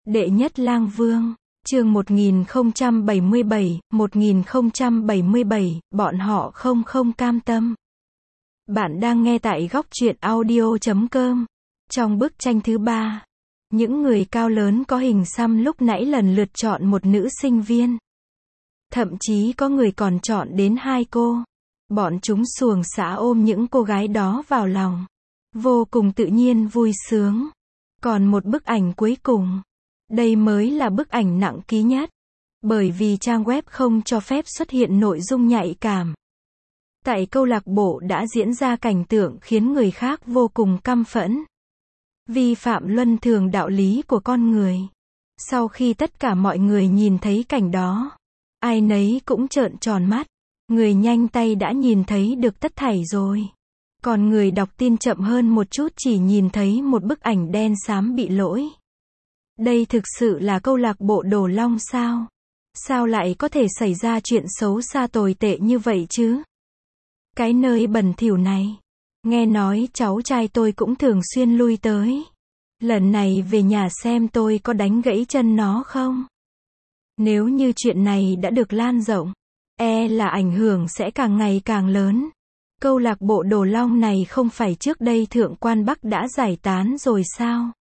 Đệ nhất lang vương, chương 1077, bọn họ không cam tâm. Bạn đang nghe tại góc truyện audio.com. Trong bức tranh thứ 3, những người cao lớn có hình xăm lúc nãy lần lượt chọn một nữ sinh viên. Thậm chí có người còn chọn đến 2 cô. Bọn chúng xuồng xã ôm những cô gái đó vào lòng. Vô cùng tự nhiên vui sướng. Còn một bức ảnh cuối cùng. Đây mới là bức ảnh nặng ký nhất. Bởi vì trang web không cho phép xuất hiện nội dung nhạy cảm. Tại câu lạc bộ đã diễn ra cảnh tượng khiến người khác vô cùng căm phẫn. Vi phạm luân thường đạo lý của con người. Sau khi tất cả mọi người nhìn thấy cảnh đó, ai nấy cũng trợn tròn mắt. Người nhanh tay đã nhìn thấy được tất thảy rồi. Còn người đọc tin chậm hơn một chút chỉ nhìn thấy một bức ảnh đen xám bị lỗi. Đây thực sự là câu lạc bộ Đồ Long sao? Sao lại có thể xảy ra chuyện xấu xa tồi tệ như vậy chứ? Cái nơi bẩn thỉu này. Nghe nói cháu trai tôi cũng thường xuyên lui tới. Lần này về nhà xem tôi có đánh gãy chân nó không? Nếu như chuyện này đã được lan rộng, là ảnh hưởng sẽ càng ngày càng lớn. Câu lạc bộ Đồ Long này không phải trước đây Thượng Quan Bắc đã giải tán rồi sao?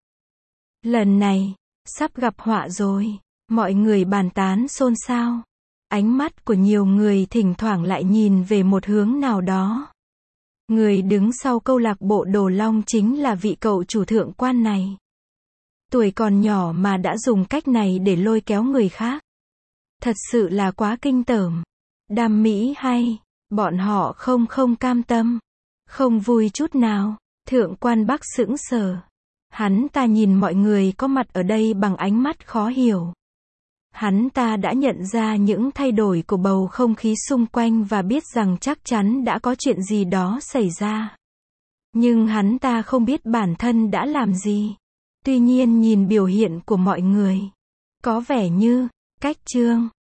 Lần này, sắp gặp họa rồi. Mọi người bàn tán xôn xao. Ánh mắt của nhiều người thỉnh thoảng lại nhìn về một hướng nào đó. Người đứng sau câu lạc bộ Đồ Long chính là vị cậu chủ Thượng Quan này. Tuổi còn nhỏ mà đã dùng cách này để lôi kéo người khác. Thật sự là quá kinh tởm. Đam mỹ hay, bọn họ không cam tâm. Không vui chút nào. Thượng Quan Bắc sững sờ. Hắn ta nhìn mọi người có mặt ở đây bằng ánh mắt khó hiểu. Hắn ta đã nhận ra những thay đổi của bầu không khí xung quanh và biết rằng chắc chắn đã có chuyện gì đó xảy ra. Nhưng hắn ta không biết bản thân đã làm gì. Tuy nhiên nhìn biểu hiện của mọi người, có vẻ như, cách Trương